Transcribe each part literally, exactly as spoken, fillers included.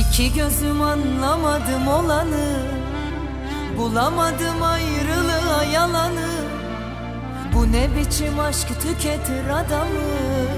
İki gözüm anlamadım olanı, bulamadım ayrılığa yalanı. Bu ne biçim aşk tüketir adamı.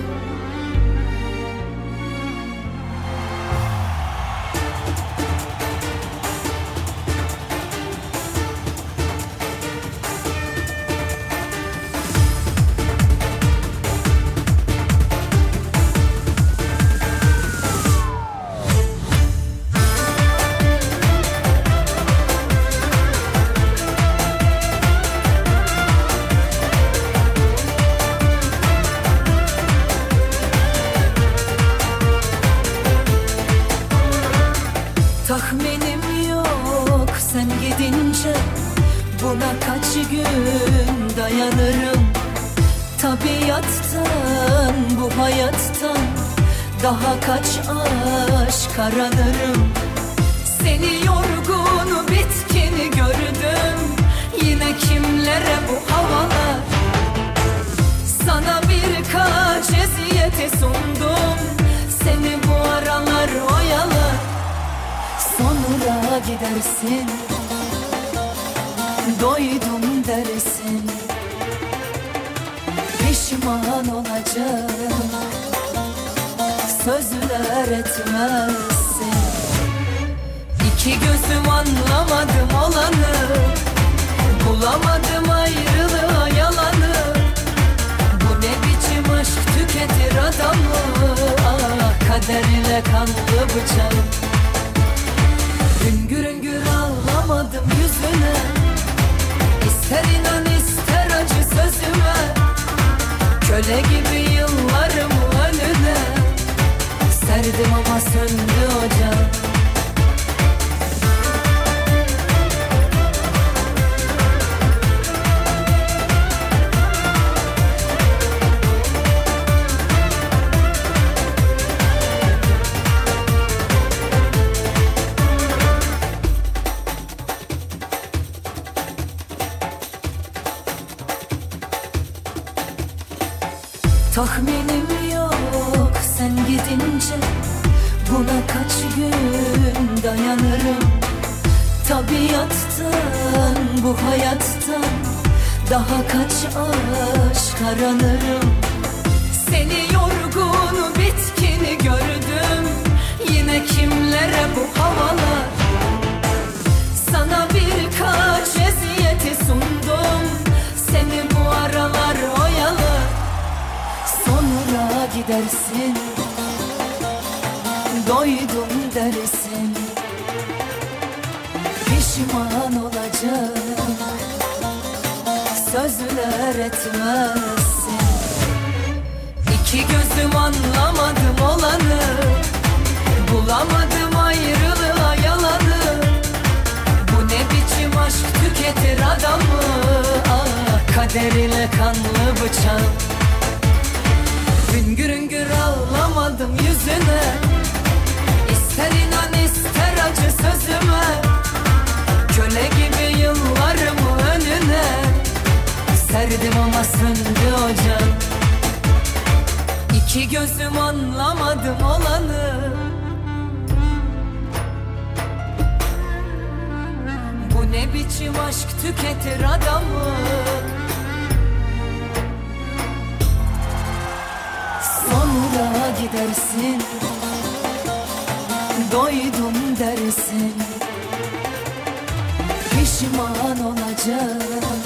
Tahminim yok sen gidince, buna kaç gün dayanırım. Tabiattan, bu hayattan daha kaç aşk aranırım. Seni yorgun bitkin gördüm, yine kimlere bu havalar. Sana birkaç eziyeti sundum, seni bu aralar oyalar. Sonra gidersin, doydum dersin, pişman olacağım, sözler etmezsin. İki gözüm anlamadım olanı, bulamadım ayrılığa yalanı. Bu ne biçim aşk tüketir adamı. Ah, kaderle kanlı bıçak. Hüngür hüngür ağlamadım yüzüne, İster inan ister acı sözüme. Köle gibi yıllarımı önüne serdim ama söndü ocağım. Tahminim yok sen gidince, buna kaç gün dayanırım. Tabiattan, bu hayattan daha kaç aşk aranırım. Seni yorgun bitkin gördüm, yine kimlere bu havalar. Sana birkaç eziyeti sundum, seni bu aralar oyalar. Sonra gidersin, doydum dersin, pişman olacağım, sözler etmezsin. İki gözüm anlamadım olanı, bulamadım ayrılığa yalanı. Bu ne biçim aşk tüketir adamı. Ah, kader ile kanlı bıçak. Hüngür hüngür ağlamadım yüzüne, İster inan ister acı sözüme. Köle gibi yıllarımı önüne serdim ama söndü ocağım. İki gözüm anlamadım olanı, bu ne biçim aşk tüketir adamı. Sonra gidersin, doydum dersin, pişman olacağım,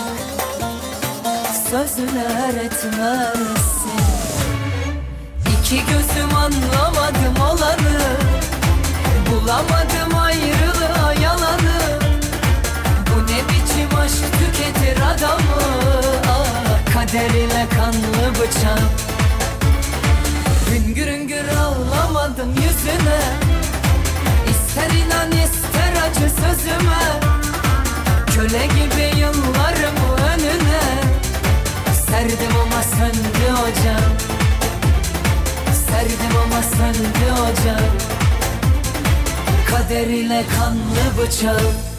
sözler etmezsin. İki gözüm anlamadım olanı, bulamadım ayrılığa yalanı. Bu ne biçim aşk tüketir adamı. Ah, kader ile kanlı bıçak. Hüngür hüngür ağlamadım yüzüne, İster inan ister acı sözüme. Köle gibi yıllarımı önüne serdim ama söndü ocağım. Serdim ama söndü ocağım. Kader ile kanlı bıçak.